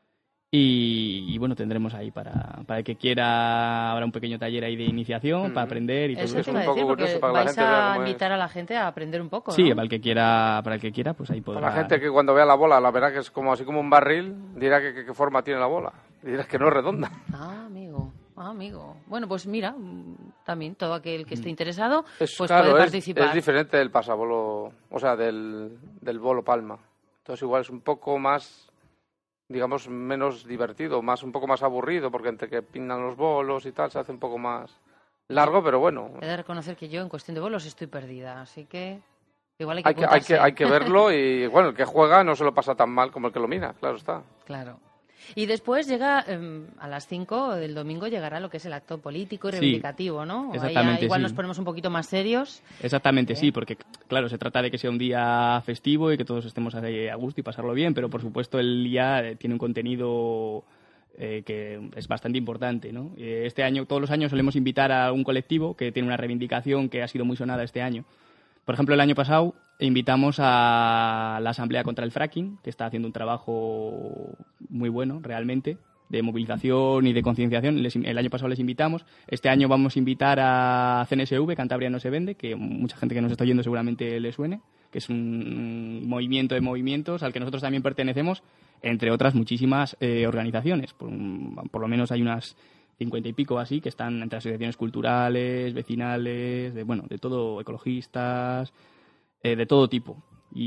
S3: Y, y bueno, tendremos ahí para, para el que quiera, habrá un pequeño taller ahí de iniciación mm. para aprender y todo
S1: eso.
S3: Eso
S1: te iba a decir, porque para vais a invitar a la gente a aprender un poco, ¿no?
S3: Sí, para el que quiera, para el que quiera, pues ahí podrá...
S2: Para la gente que cuando vea la bola, la verá que es como así como un barril, dirá que qué forma tiene la bola. Dirás que no es redonda.
S1: Ah, amigo. Ah, amigo. Bueno, pues mira, también todo aquel que esté interesado
S2: es,
S1: pues
S2: claro,
S1: puede
S2: es,
S1: participar.
S2: Es diferente del pasabolo, o sea, del, del bolo palma. Entonces igual es un poco más, digamos, menos divertido, más un poco más aburrido, porque entre que pintan los bolos y tal, se hace un poco más largo, pero bueno.
S1: He de reconocer que yo en cuestión de bolos estoy perdida, así que igual hay que
S2: hay que, hay que, hay que verlo y, bueno, el que juega no se lo pasa tan mal como el que lo mira, claro está.
S1: Claro. Y después llega, eh, a las cinco del domingo llegará lo que es el acto político y reivindicativo,
S3: sí,
S1: ¿no?
S3: Exactamente,
S1: Ahí igual
S3: sí.
S1: nos ponemos un poquito más serios.
S3: Exactamente,
S1: ¿Eh?
S3: sí, porque claro, se trata de que sea un día festivo y que todos estemos a gusto y pasarlo bien, pero por supuesto el día tiene un contenido eh, que es bastante importante, ¿no? Este año, todos los años solemos invitar a un colectivo que tiene una reivindicación que ha sido muy sonada este año. Por ejemplo, el año pasado invitamos a la Asamblea contra el Fracking, que está haciendo un trabajo muy bueno, realmente, de movilización y de concienciación. Les, el año pasado les invitamos. Este año vamos a invitar a C N S V, Cantabria no se vende, que mucha gente que nos está oyendo seguramente le suene, que es un movimiento de movimientos al que nosotros también pertenecemos, entre otras muchísimas eh, organizaciones. Por, por lo menos hay unas cincuenta y pico así, que están entre asociaciones culturales, vecinales, de bueno, de todo, ecologistas, eh, de todo tipo.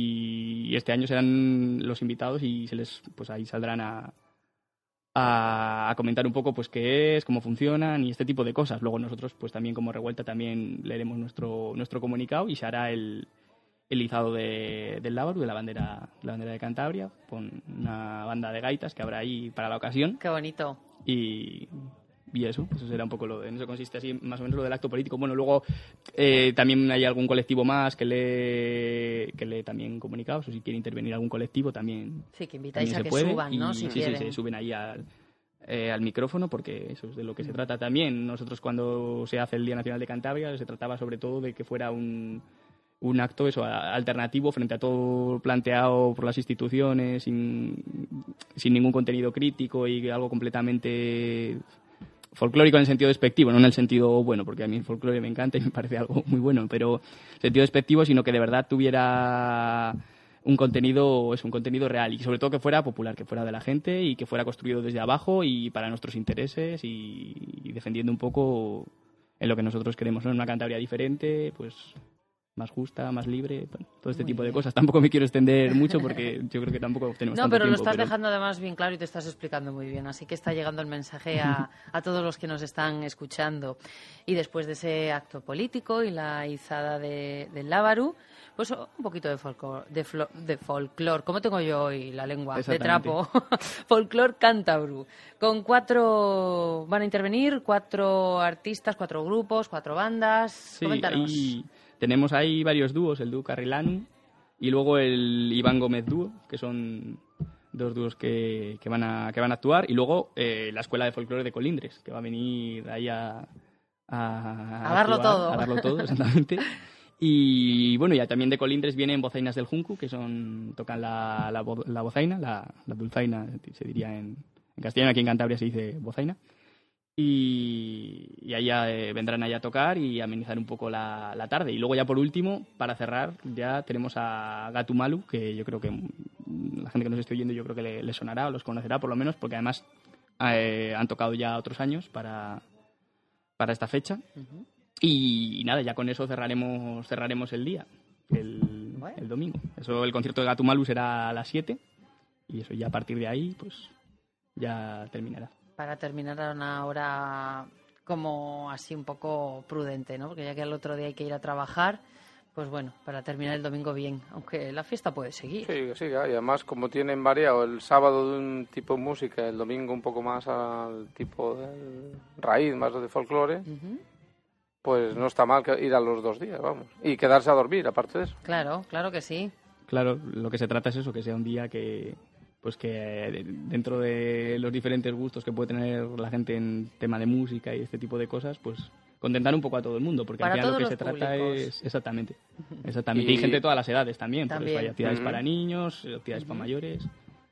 S3: Y este año serán los invitados y se les, pues ahí saldrán a, a, a comentar un poco pues qué es, cómo funcionan y este tipo de cosas. Luego nosotros, pues también como Revuelta, también leeremos nuestro, nuestro comunicado y se hará el, el izado de, del lábaro, de la bandera, la bandera de Cantabria, con una banda de gaitas que habrá ahí para la ocasión.
S1: Qué bonito.
S3: Y... y eso, eso será un poco lo, en eso consiste así más o menos lo del acto político. Bueno, luego eh, también hay algún colectivo más que lee, que lee también comunicados, o si quiere intervenir algún colectivo también.
S1: Sí, que invitáis a que
S3: puede,
S1: suban, ¿no?
S3: Y,
S1: Si
S3: sí,
S1: quieren.
S3: sí, se suben ahí al, eh, al micrófono, porque eso es de lo que se trata también. Nosotros cuando se hace el Día Nacional de Cantabria se trataba sobre todo de que fuera un, un acto eso alternativo frente a todo planteado por las instituciones, sin, sin ningún contenido crítico y algo completamente folclórico en el sentido despectivo, no en el sentido bueno, porque a mí el folclore me encanta y me parece algo muy bueno, pero en el sentido despectivo, sino que de verdad tuviera un contenido, es un contenido real y sobre todo que fuera popular, que fuera de la gente y que fuera construido desde abajo y para nuestros intereses y, y defendiendo un poco en lo que nosotros queremos, ¿no? En una Cantabria diferente, pues más justa, más libre, bueno, todo este
S1: Muy
S3: tipo
S1: bien.
S3: de cosas. Tampoco me quiero extender mucho porque yo creo que tampoco tenemos
S1: No,
S3: tanto
S1: pero lo
S3: tiempo,
S1: estás
S3: pero-
S1: dejando además bien claro y te estás explicando muy bien. Así que está llegando el mensaje a, a todos los que nos están escuchando. Y después de ese acto político y la izada de, del Lábaru, pues un poquito de folclore, de, flo- de folclor. ¿Cómo tengo yo hoy la lengua? De
S3: Exactamente.
S1: trapo. Folclor cántabro. Con cuatro, van a intervenir cuatro artistas, cuatro grupos, cuatro bandas.
S3: Sí,
S1: Coméntanos.
S3: ahí tenemos ahí varios dúos, el dúo Carrilanu y luego el Iván Gómez dúo, que son dos dúos que, que, van, a, que van a actuar, y luego eh, la Escuela de Folclore de Colindres, que va a venir ahí a... A,
S1: A darlo
S3: actuar,
S1: todo.
S3: A darlo todo, exactamente. Y bueno, ya también de Colindres vienen Bozainas del Junco, que son tocan la, la, bo- la bozaina, la, la dulzaina, se diría en, en castellano, aquí en Cantabria se dice bozaina. Y, y allá eh, vendrán allá a tocar y amenizar un poco la, la tarde. Y luego ya por último, para cerrar, ya tenemos a Gatumalu, que yo creo que mm, la gente que nos esté oyendo yo creo que le, le sonará o los conocerá por lo menos, porque además eh, han tocado ya otros años para, para esta fecha.
S1: Ujú.
S3: Y, y nada, ya con eso cerraremos cerraremos el día, el,
S1: Bueno.
S3: el domingo. Eso, el concierto de Gatumalu será a las siete y eso ya a partir de ahí pues ya terminará.
S1: Para terminar a una hora como así un poco prudente, ¿no? Porque ya que el otro día hay que ir a trabajar, pues bueno, para terminar el domingo bien, aunque la fiesta puede seguir.
S2: Sí, que siga. Y además, como tienen variado el sábado de un tipo de música, el domingo un poco más al tipo de raíz, más de folclore,
S1: Ujú.
S2: pues no está mal que ir a los dos días, vamos. Y quedarse a dormir, aparte de eso.
S1: Claro, claro que sí.
S3: Claro, lo que se trata es eso, que sea un día que pues que de- dentro de los diferentes gustos que puede tener la gente en tema de música y este tipo de cosas, pues contentar un poco a todo el mundo, porque
S1: Para
S3: al final lo que
S1: todos
S3: se
S1: los
S3: trata
S1: públicos.
S3: es exactamente, exactamente, y,
S2: Y-
S3: gente de todas las edades también, por
S1: También.
S3: eso hay actividades
S2: Ujú.
S3: para niños, actividades para mayores.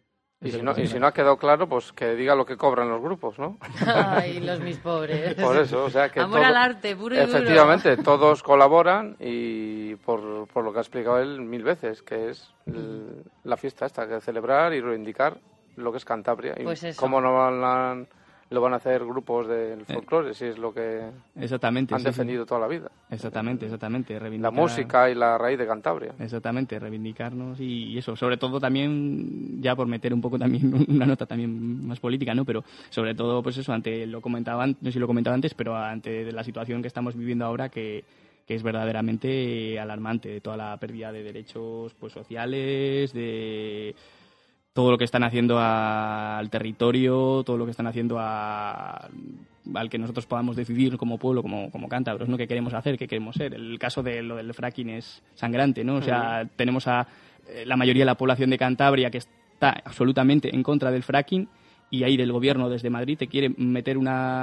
S2: Y
S3: Eso
S2: si,
S3: es
S2: no,
S3: lo que
S2: y
S3: se
S2: si no
S3: trata.
S2: ha quedado claro, pues que diga lo que cobran los grupos, ¿no?
S1: Ay, los mis pobres.
S2: Por eso, o sea que
S1: Amor
S2: todo-
S1: al arte, puro y duro.
S2: efectivamente, todos colaboran y por, por lo que ha explicado él mil veces, que es el- la fiesta esta, que celebrar y reivindicar lo que es Cantabria. Y
S1: Pues eso.
S2: cómo no van a- lo van a hacer grupos del folclore, si es lo que
S3: Exactamente.
S2: han
S3: sí, sí.
S2: defendido toda la vida.
S3: Exactamente, exactamente.
S2: La
S3: reivindicar-
S2: música y la raíz de Cantabria.
S3: Exactamente, reivindicarnos y, y eso, sobre todo también, ya por meter un poco también una nota también más política, ¿no? Pero sobre todo, pues eso, ante, lo comentaba, an- no sé si lo comentaba antes, pero ante la situación que estamos viviendo ahora que, que es verdaderamente alarmante, de toda la pérdida de derechos pues sociales, de todo lo que están haciendo a- al territorio, todo lo que están haciendo a, al que nosotros podamos decidir como pueblo, como, como cántabros, ¿no? ¿Qué queremos hacer? ¿Qué queremos ser? El caso de lo del fracking es sangrante, ¿no? O sea, tenemos a eh, la mayoría de la población de Cantabria que está absolutamente en contra del fracking y ahí del gobierno desde Madrid te quiere meter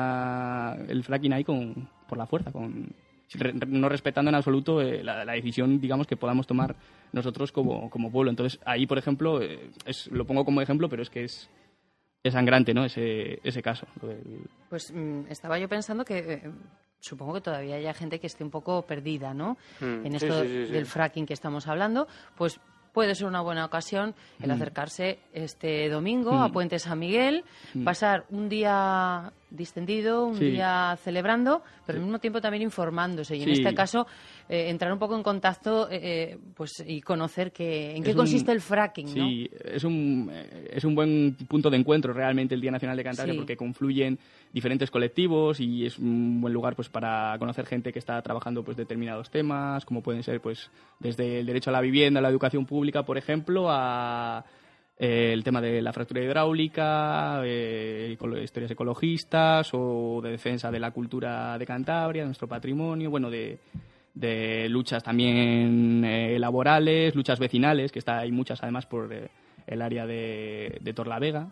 S3: una el fracking ahí con por la fuerza, con re- no respetando en absoluto eh, la, la decisión, digamos, que podamos tomar nosotros como, como pueblo. Entonces, ahí, por ejemplo, eh, es, lo pongo como ejemplo, pero es que es, es sangrante, ¿no? Ese, ese caso. lo del-
S1: Pues mm, estaba yo pensando que eh, supongo que todavía haya gente que esté un poco perdida, ¿no?
S2: Mm,
S1: En
S2: sí,
S1: esto
S2: sí, sí, sí.
S1: del fracking que estamos hablando, pues puede ser una buena ocasión el
S3: Mm.
S1: acercarse este domingo
S3: Mm.
S1: a Puente San Miguel,
S3: Mm.
S1: pasar un día distendido, un
S3: Sí.
S1: día celebrando, pero
S3: Sí.
S1: al mismo tiempo también informándose y en
S3: Sí.
S1: este caso eh, entrar un poco en contacto eh, eh, pues y conocer que, en qué
S3: Es un-
S1: consiste el fracking, ¿no?
S3: Sí, es un, eh, es un buen punto de encuentro realmente el Día Nacional de Cantabria
S1: Sí.
S3: porque confluyen diferentes colectivos y es un buen lugar pues para conocer gente que está trabajando pues determinados temas, como pueden ser pues desde el derecho a la vivienda, a la educación pública, por ejemplo, a eh, el tema de la fractura hidráulica, eh, historias ecologistas o de defensa de la cultura de Cantabria, de nuestro patrimonio, bueno, de, de luchas también eh, laborales, luchas vecinales, que está hay muchas además por eh, el área de, de Torlavega.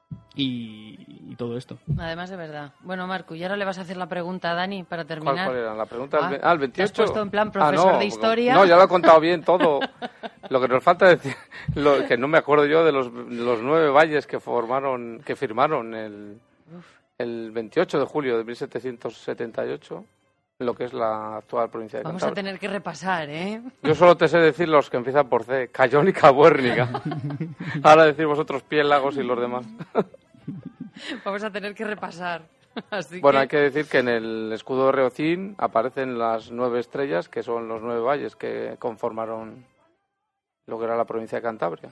S3: Y, y todo esto.
S1: Además de verdad. Bueno, Marco, y ahora le vas a hacer la pregunta a Dani para terminar.
S2: ¿Cuál, cuál era? ¿La pregunta
S1: ah,
S2: del ah, el veintiocho?
S1: ¿Te has puesto en plan profesor
S2: ah, no,
S1: de historia?
S2: No, ya lo he contado bien todo. Lo que nos falta decir, lo, que no me acuerdo yo de los, los nueve valles que formaron, que firmaron el, el veintiocho de julio de mil setecientos setenta y ocho, lo que es la actual provincia de
S1: Vamos
S2: Cantabria.
S1: a tener que repasar, ¿eh?
S2: Yo solo te sé decir los que empiezan por C, Cayón y Cabuérnica. Ahora decir vosotros Piélagos y los demás.
S1: Vamos a tener que repasar. Así
S2: bueno,
S1: que...
S2: hay que decir que en el escudo de Reocín aparecen las nueve estrellas, que son los nueve valles que conformaron lo que era la provincia de Cantabria.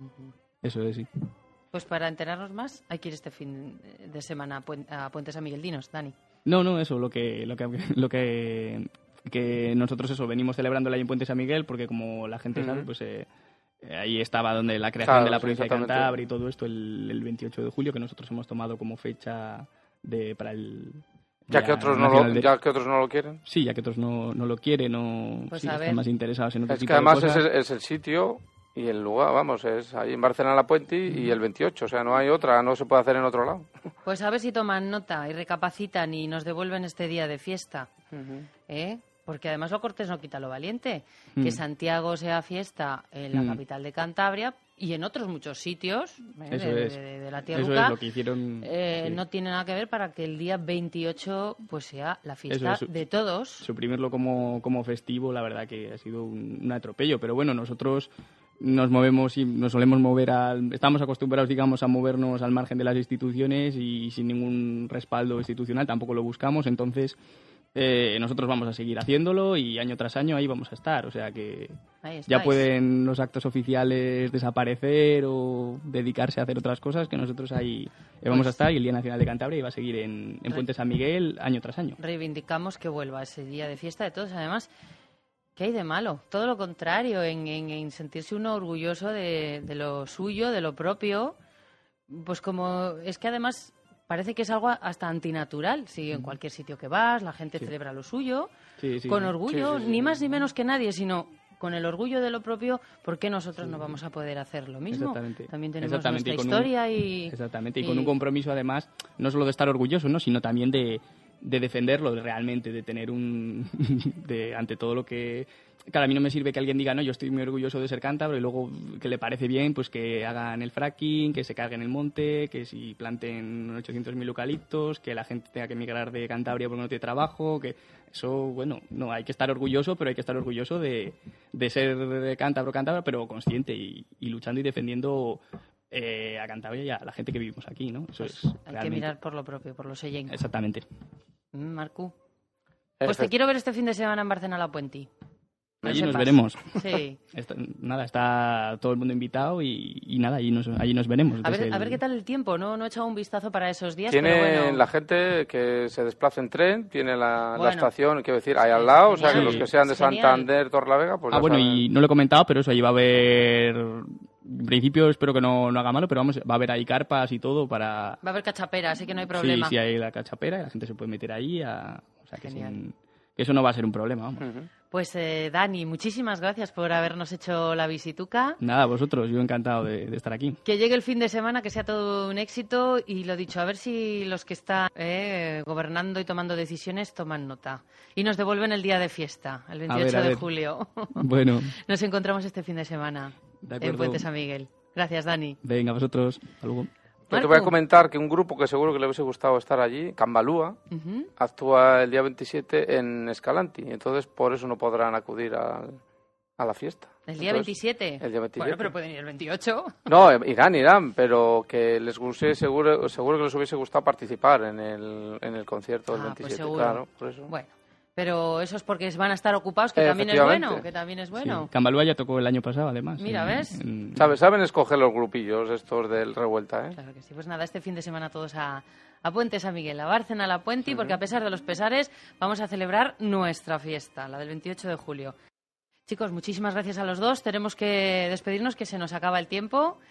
S3: Eso es, sí.
S1: Pues para enterarnos más, hay que ir este fin de semana a Puente San Miguel. Dinos, Dani.
S3: No, no, eso, lo que lo que, lo que, que nosotros eso venimos celebrando ahí en Puente San Miguel, porque como la gente uh-huh. sabe, pues eh, ahí estaba donde la creación
S2: claro,
S3: de la provincia de Cantabria y todo esto el, el veintiocho de julio, que nosotros hemos tomado como fecha de para el...
S2: Ya que, otros no lo, de... ya que otros no lo quieren.
S3: Sí, ya que otros no, no lo quieren, no
S1: pues
S3: sí,
S1: están
S3: más interesados en otro
S2: es
S3: tipo
S2: que además
S3: de cosas.
S2: Es, el, es el sitio y el lugar, vamos, es ahí en Barcelona la Puente y el veintiocho, o sea, no hay otra, no se puede hacer en otro lado.
S1: Pues a ver si toman nota y recapacitan y nos devuelven este día de fiesta, uh-huh. ¿eh? Porque además lo cortés no quita lo valiente. Mm. Que Santiago sea fiesta en la mm. capital de Cantabria y en otros muchos sitios ¿eh?
S3: Eso
S1: de,
S3: es.
S1: de, de la tierruca.
S3: Eso es lo que hicieron.
S1: Eh,
S3: sí.
S1: No tiene nada que ver para que el día veintiocho pues sea la fiesta es, de todos.
S3: Suprimirlo como, como festivo, la verdad que ha sido un, un atropello. Pero bueno, nosotros nos movemos y nos solemos mover al... Estamos acostumbrados, digamos, a movernos al margen de las instituciones y sin ningún respaldo institucional, tampoco lo buscamos, entonces... Eh, nosotros vamos a seguir haciéndolo y año tras año ahí vamos a estar, o sea que ya pueden los actos oficiales desaparecer o dedicarse a hacer otras cosas, que nosotros ahí pues, vamos a estar y el Día Nacional de Cantabria va a seguir en, en Puente San Miguel año tras año.
S1: Reivindicamos que vuelva ese día de fiesta de todos, además, ¿qué hay de malo? Todo lo contrario, en, en, en sentirse uno orgulloso de, de lo suyo, de lo propio, pues como es que además... Parece que es algo hasta antinatural. Si en cualquier sitio que vas, la gente sí. celebra lo suyo, sí, sí, con orgullo, sí, sí, sí. ni más ni menos que nadie, sino con el orgullo de lo propio, ¿por qué nosotros sí. no vamos a poder hacer lo mismo?
S3: Exactamente.
S1: También tenemos
S3: Exactamente.
S1: nuestra
S3: y
S1: historia
S3: un,
S1: y...
S3: Exactamente, y, y con un compromiso además, no solo de estar orgulloso, ¿no? sino también de, de defenderlo realmente, de tener un... de ante todo lo que... Claro, a mí no me sirve que alguien diga, no, yo estoy muy orgulloso de ser cántabro y luego que le parece bien, pues que hagan el fracking, que se carguen el monte, que si planten ochocientos mil eucaliptos, que la gente tenga que emigrar de Cantabria porque no tiene trabajo, que eso, bueno, no, hay que estar orgulloso, pero hay que estar orgulloso de, de ser de cántabro, cántabro, pero consciente y, y luchando y defendiendo eh, a Cantabria y a la gente que vivimos aquí, ¿no? Eso
S1: pues
S3: es
S1: hay
S3: realmente...
S1: que mirar por lo propio, por lo sellenco.
S3: Exactamente.
S1: Mm, Marcú. Pues te quiero ver este fin de semana en Barcelona la Puente. No
S3: allí
S1: sepas.
S3: Nos veremos.
S1: Sí.
S3: Está, nada, está todo el mundo invitado y, y nada, allí nos, allí nos veremos.
S1: A ver,
S3: el...
S1: a ver qué tal el tiempo, ¿no? No he echado un vistazo para esos días,
S2: tiene
S1: pero bueno...
S2: la gente que se desplaza en tren, tiene la,
S1: bueno,
S2: la estación, quiero decir, ahí al lado,
S1: genial.
S2: o sea, que los que sean de
S1: Genial.
S2: Santander, Torlavega, pues
S3: Ah,
S2: ya
S3: bueno,
S2: saben.
S3: y no lo he comentado, pero eso, allí va a haber... En principio espero que no, no haga malo, pero vamos, va a haber ahí carpas y todo para...
S1: Va a haber cachapera, así que no hay problema.
S3: Sí, sí, hay la cachapera y la gente se puede meter ahí, a... o sea, que
S1: Genial.
S3: sin... Eso no va a ser un problema, vamos.
S2: Uh-huh.
S1: Pues eh, Dani, muchísimas gracias por habernos hecho la visituca.
S3: Nada, vosotros, yo encantado de, de estar aquí.
S1: Que llegue el fin de semana, que sea todo un éxito y lo dicho, a ver si los que están eh, gobernando y tomando decisiones toman nota. Y nos devuelven el día de fiesta, el veintiocho
S3: ver, a
S1: de
S3: ver.
S1: julio.
S3: Bueno.
S1: Nos encontramos este fin de semana
S3: De
S1: en
S3: acuerdo.
S1: Puente San Miguel. Gracias, Dani.
S3: Venga, vosotros. Hasta luego.
S2: Yo te voy a comentar que un grupo que seguro que le hubiese gustado estar allí, Cambalúa,
S1: Uh-huh.
S2: actúa el día veintisiete en Escalanti. Entonces, por eso no podrán acudir a, a la fiesta.
S1: ¿El día
S2: Entonces,
S1: veintisiete?
S2: El día veintisiete.
S1: Bueno, pero pueden ir el veintiocho.
S2: No, irán, irán, pero que les guste, seguro, seguro que les hubiese gustado participar en el, en el concierto del
S1: Ah, pues
S2: veintisiete.
S1: seguro.
S2: Claro, por eso.
S1: Bueno, pero eso es porque van a estar ocupados, que
S2: Eh,
S1: también es
S2: efectivamente.
S1: bueno, que también es bueno.
S3: Sí. Cambalúa ya tocó el año pasado, además.
S1: Mira,
S3: en-
S1: ¿ves?
S3: en-
S2: ¿Sabes? Saben escoger los grupillos estos del Revuelta, ¿eh?
S1: Claro que sí. Pues nada, este fin de semana todos a, a Puente San Miguel, a Bárcena, a la Puente, porque a pesar de los pesares vamos a celebrar nuestra fiesta, la del veintiocho de julio. Chicos, muchísimas gracias a los dos. Tenemos que despedirnos, que se nos acaba el tiempo.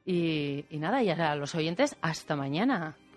S1: Y, y nada, y a los oyentes, hasta mañana.